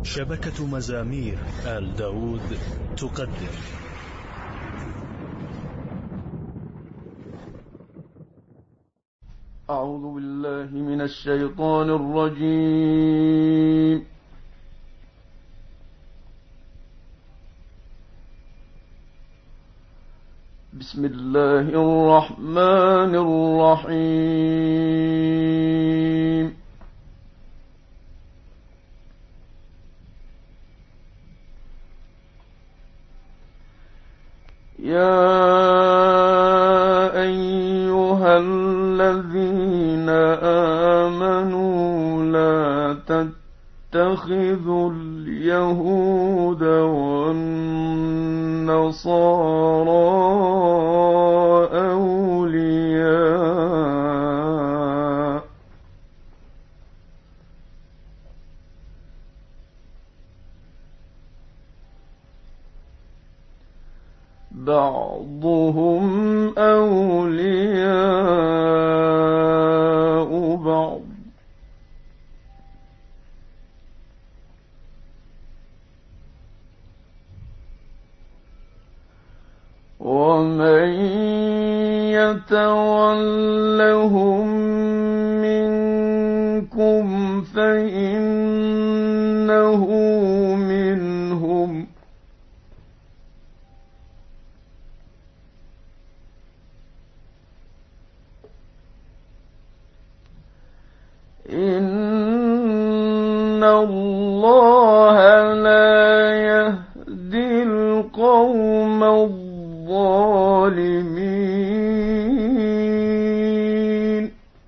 شبكة مزامير آل داود تقدم. أعوذ بالله من الشيطان الرجيم. بسم الله الرحمن الرحيم. يا أيها الذين آمنوا لا تتخذوا اليهود والنصارى أولياء بعضهم أولياء بعض ومن يتولهم منكم فإنه منهم إن الله لا يهدي القوم الظالمين.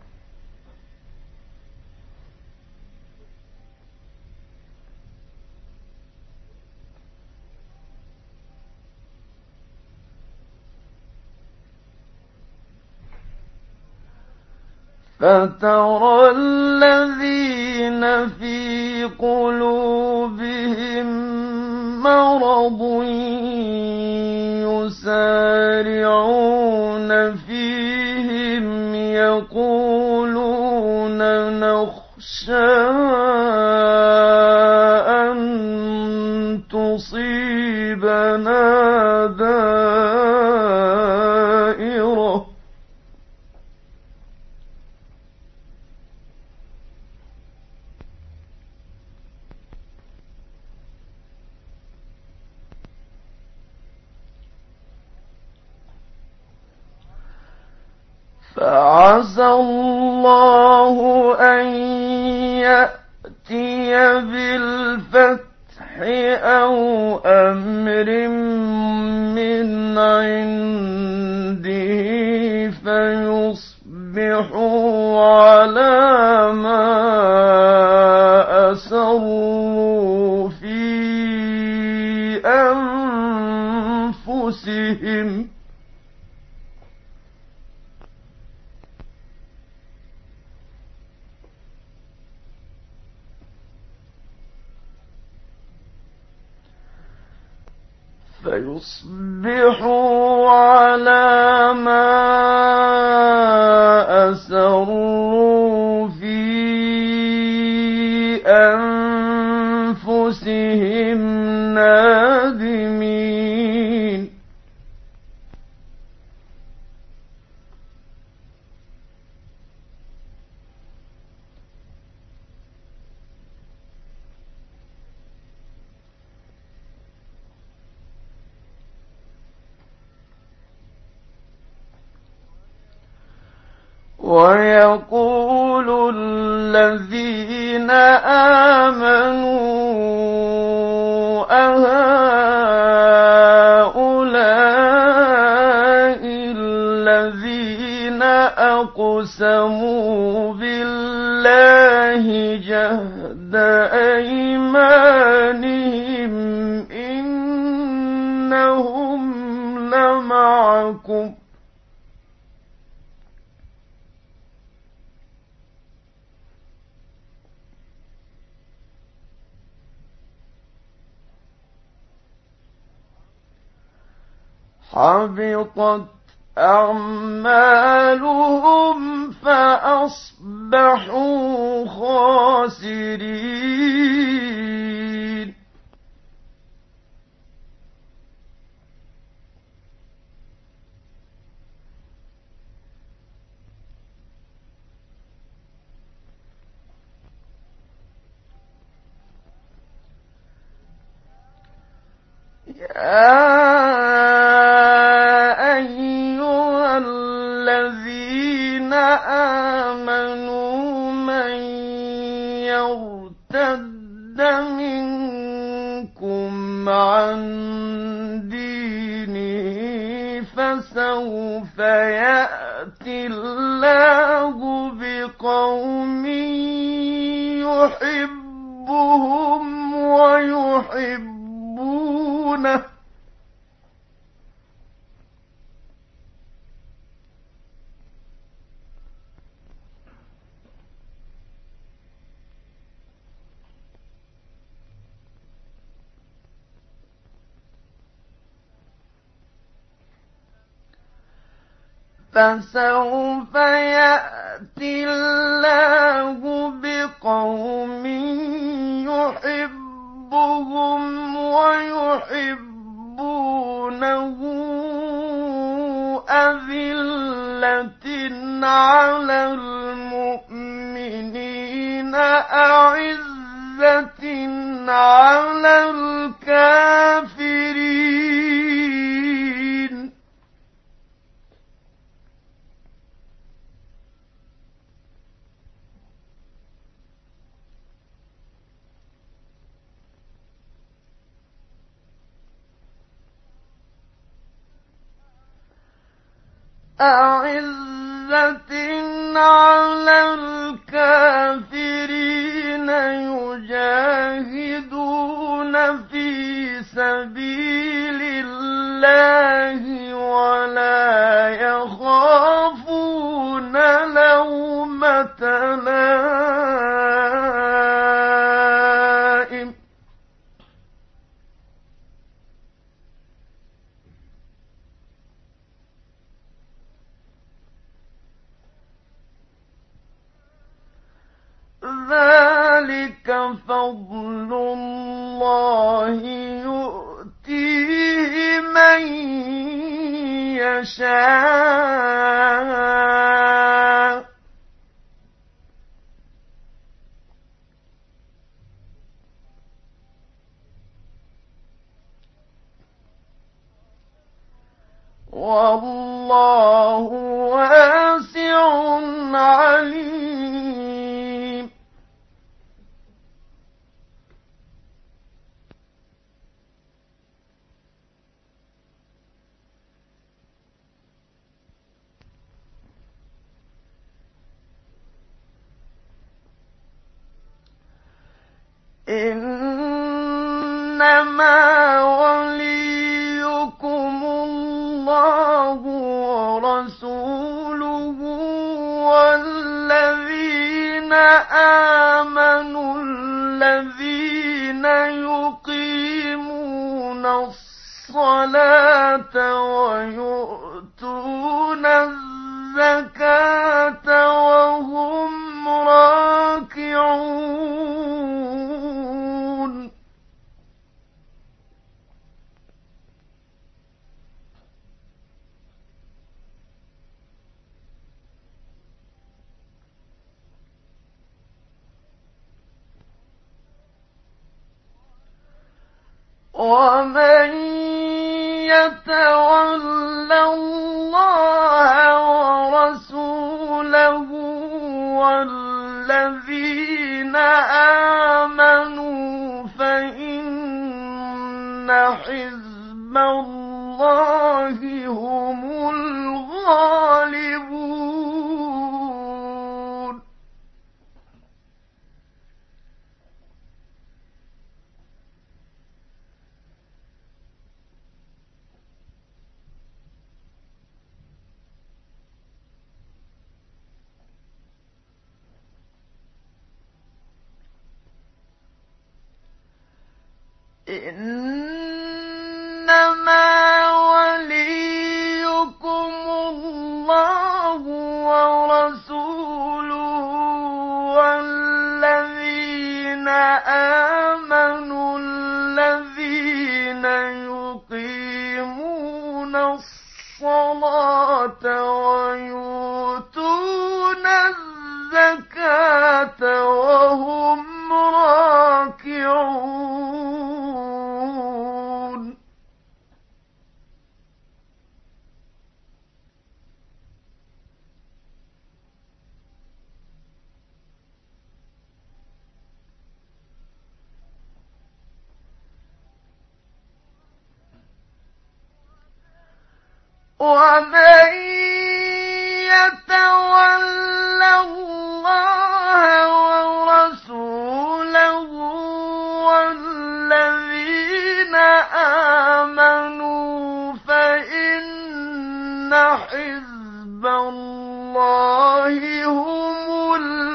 فترى الذين في قلوبهم مرض يسارعون فيهم يقولون نخشى أن تصيبنا دائرة فعسى الله أن يأتي بالفتح أو أمر من عنده فيصبحوا على ما أسروا في أنفسهم أسروا في أنفسهم نادمين. ويقول الذين آمنوا أهؤلاء الذين أقسموا بالله جهد أيمانهم إنهم لمعكم حبطت أعمالهم فأصبحوا خاسرين. أيها الذين آمنوا من يرتد منكم عن دينه فسوف يأتي الله بقوم يحبهم ويحبونه فسوف يأتي الله بقوم يحبهم ويحبونه أذلة على المؤمنين أعزة على الكافرين أعزة على الكافرين يجاهدون في سبيل الله ولا يخافون لومة لائم ذلك فضل الله يؤتيه من يشاء والله واسع عليم إنما وليكم الله ورسوله والذين آمنوا الذين يقيمون الصلاة ويؤتون الزكاة وهم راكعون ومن يتول الله ورسوله والذين آمنوا فإن حزب الله هم الغالبون إنما وليكم الله ورسوله والذين آمنوا الذين يقيمون الصلاة ويؤتون الزكاة وهم راكعون ومن يتول الله ورسوله والذين آمنوا فإن حزب الله هم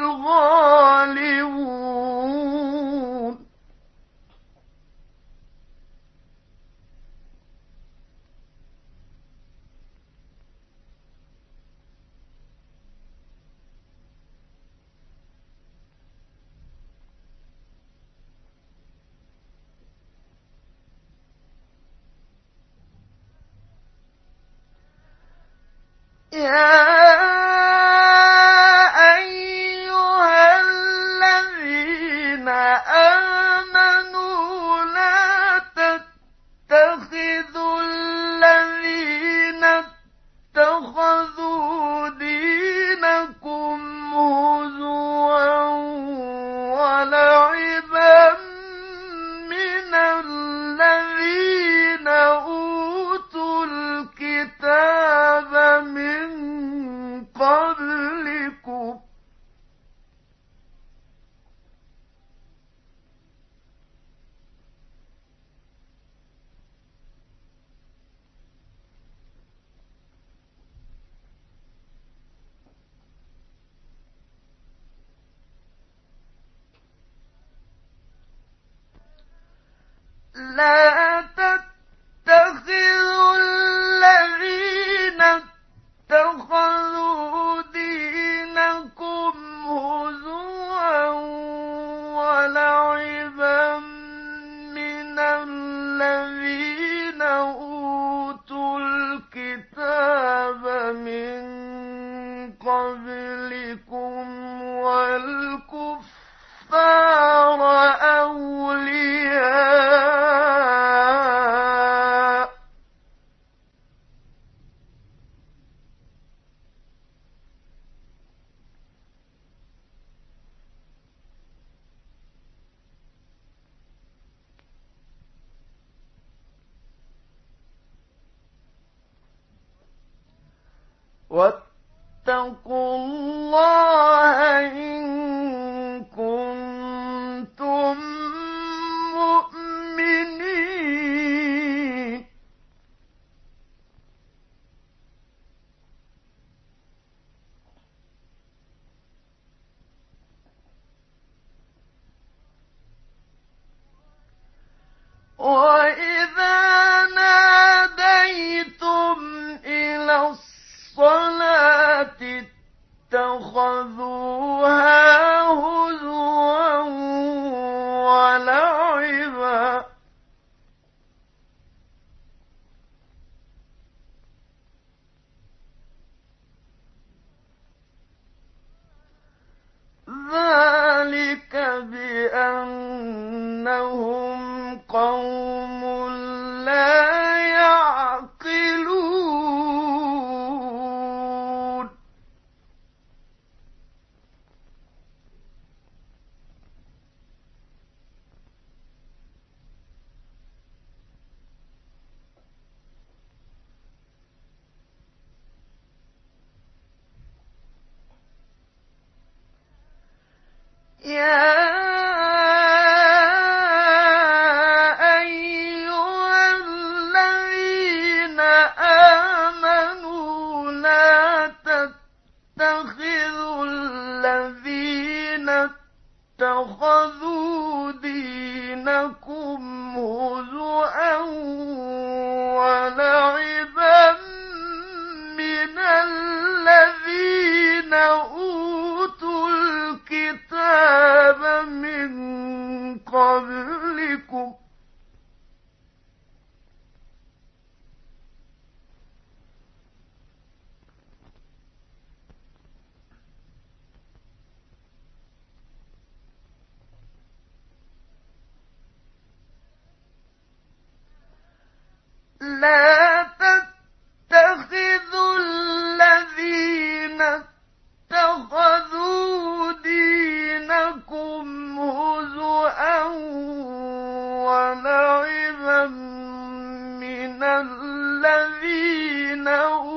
الغالبون يا أيها الذين آمنوا لا تتخذوا الذين اتخذوا دينكم هزوا ولعبا من الذين أوتوا الكتاب من قبلكم لا تتخذوا الذين اتخذوا دينكم هزوا ولعبا من الذين أوتوا الكتاب من قبلكم والكفار أولياء واتقوا الله إن كنتم مؤمنين وإذا ناديتم إلى الصلاة اتخذوها هزوا ولعبا ذلك بأنهم قوم لا يعقلون يا أيها الذين آمنوا لا تتخذوا الذين اتخذوا دينكم هزوا ولعبا من الذين أوتوا الكتاب من قبلكم لا تتخذوا الذين اتخذوا دينكم هزوا ولعبا من الذين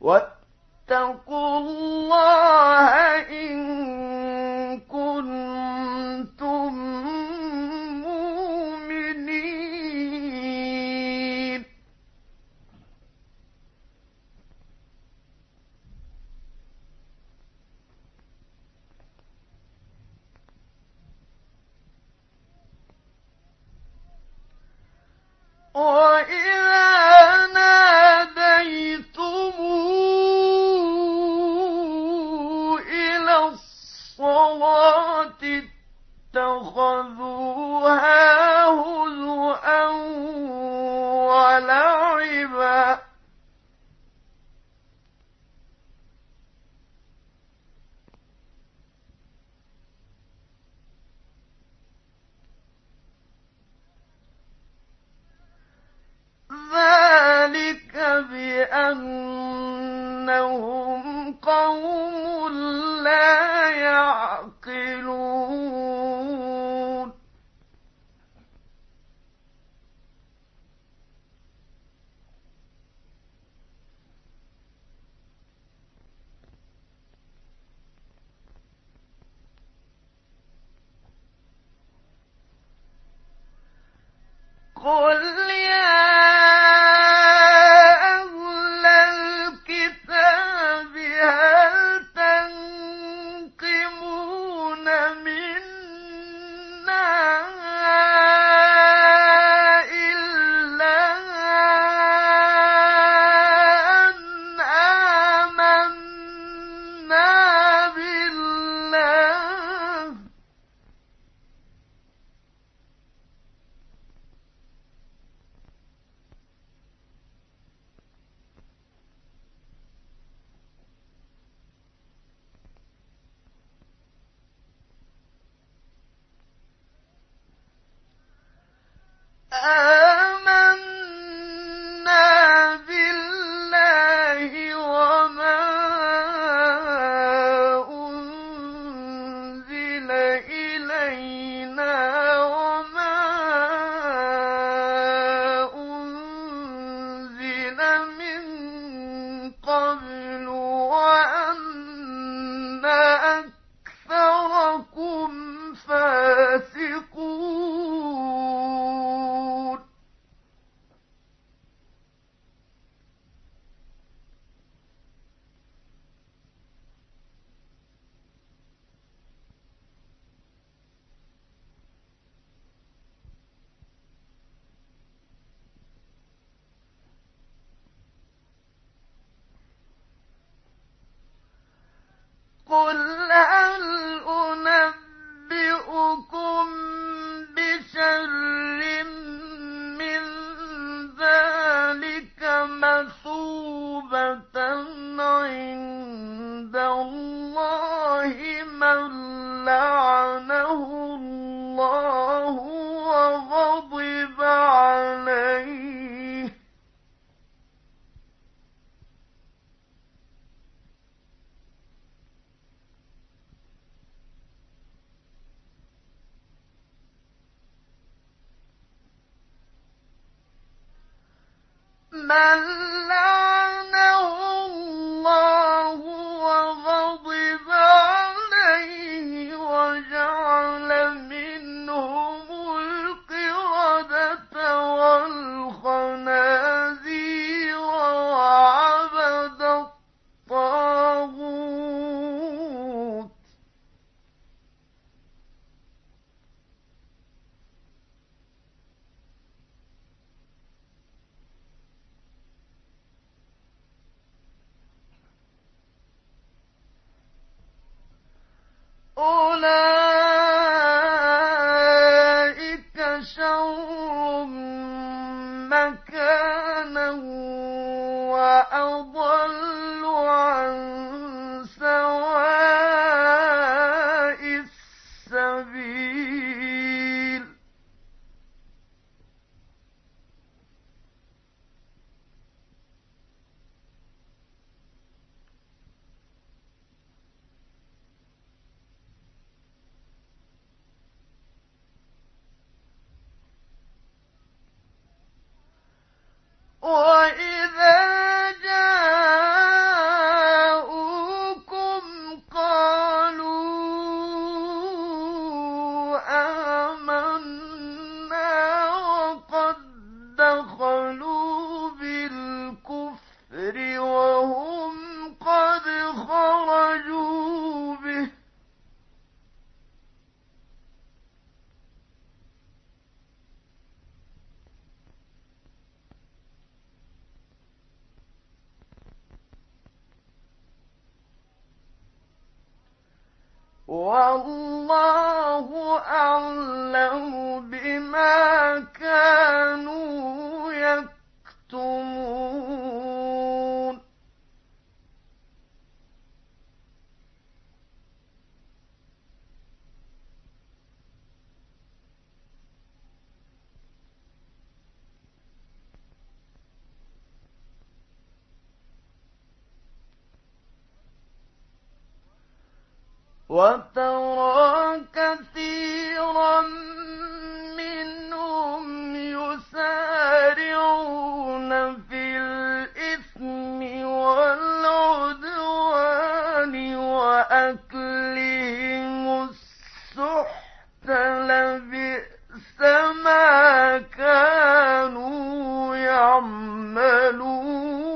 واتقوا الله إن كنتم مؤمنين. وإذا ناديتم إلى الصلاة اتخذوها هزؤا ولعبا ذلك بأنهم قوم لا يعقلون. قل يا أهل الكتاب هل تنقمون منا إلا أن آمنا بالله وما أنزل إلينا وما أنزل من قبل وأن أكثركم فاسقون. قل هل أنبئكم بشر من ذلك مثوبة عند الله من لعنه الله وغضب عليه وجعل منهم القردة والخنازير وعبد الطاغوت أولئك شر مكانا وأضل عن سواء السبيل. وإذا جاء الله أعلم بما كانوا يكتمون وترى كثيرا منهم يسارعون في الإثم والعدوان وأكلهم السحت لبئس ما كانوا يعملون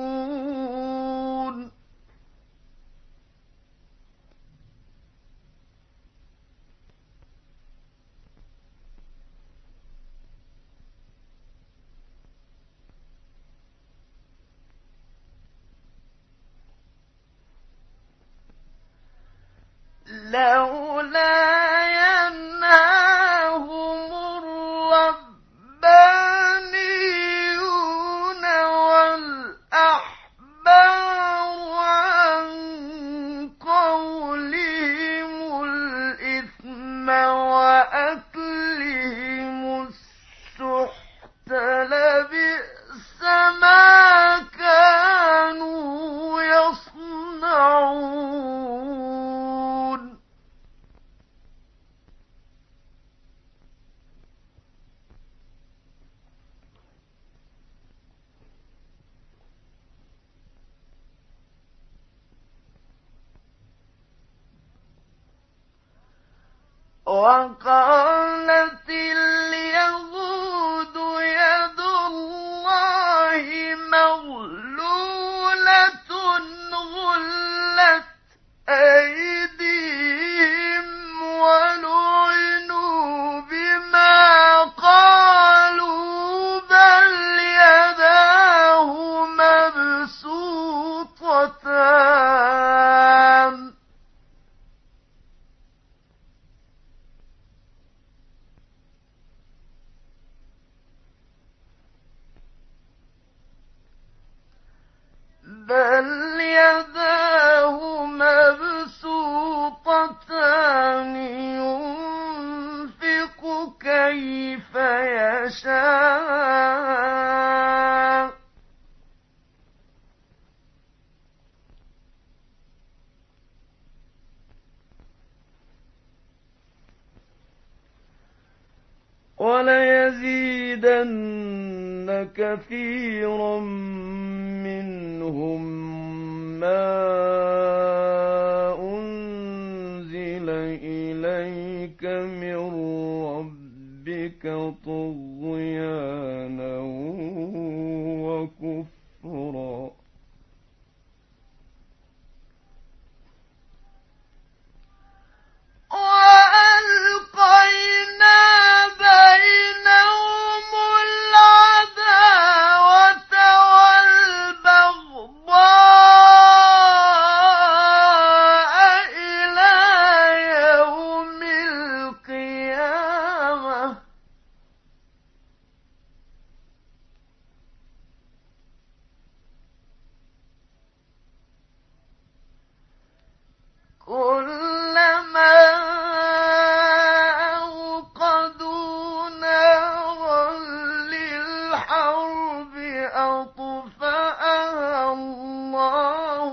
لولا ينهاهم الربانيون والأحبار عن قولهم الإثم وأكلهم السحت لبئس ما كانوا يصنعون وقالت اليهود يد الله مغلولة غلت أيديهم ولعنوا بما قالوا بل يداه مبسوطتان ينفق كيف يشاء وليزيدن كثيرا منهم ما أنزل إليك من ربك طغيانا وكفرا وألقينا بينهم العداوة والبغضاء إلى يوم القيامة كلما أوقدوا نارا للحرب أطفأها الله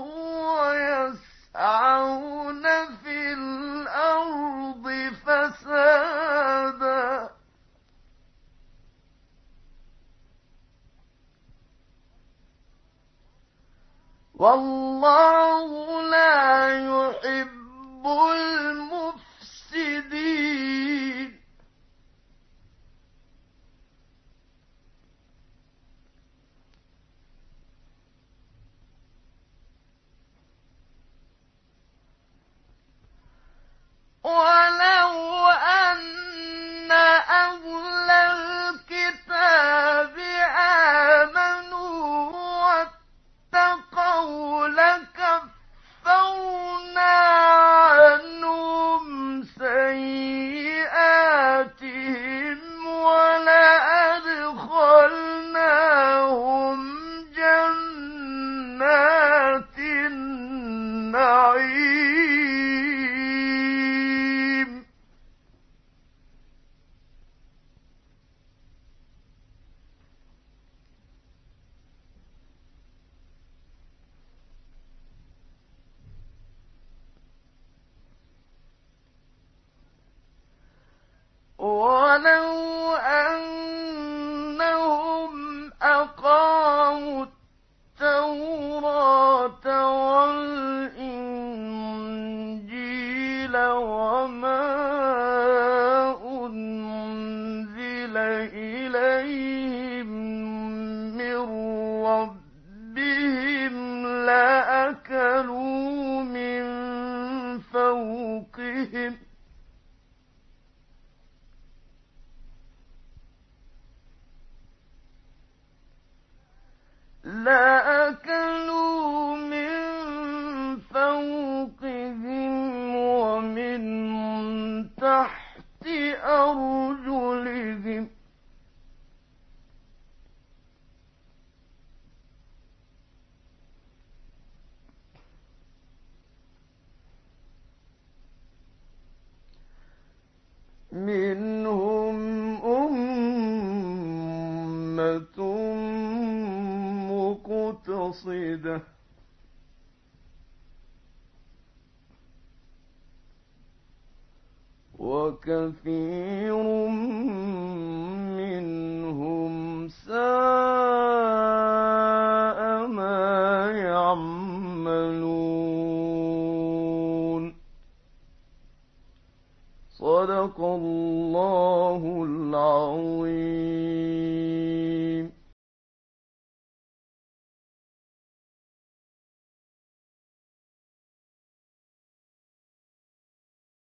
ويسعون في الأرض فسادا والله لا يحب المفسدين ولو أن أهل الكتاب آمنوا واتقوا لكفرنا عنهم ولو أنهم أقاموا التوراة والإنجيل وما أنزل إليهم من ربهم لأكلوا من فوقهم ومن تحت أرجلهم منهم أمة مقتصدة وكثير منهم ساء ما يعملون. صدق الله العظيم.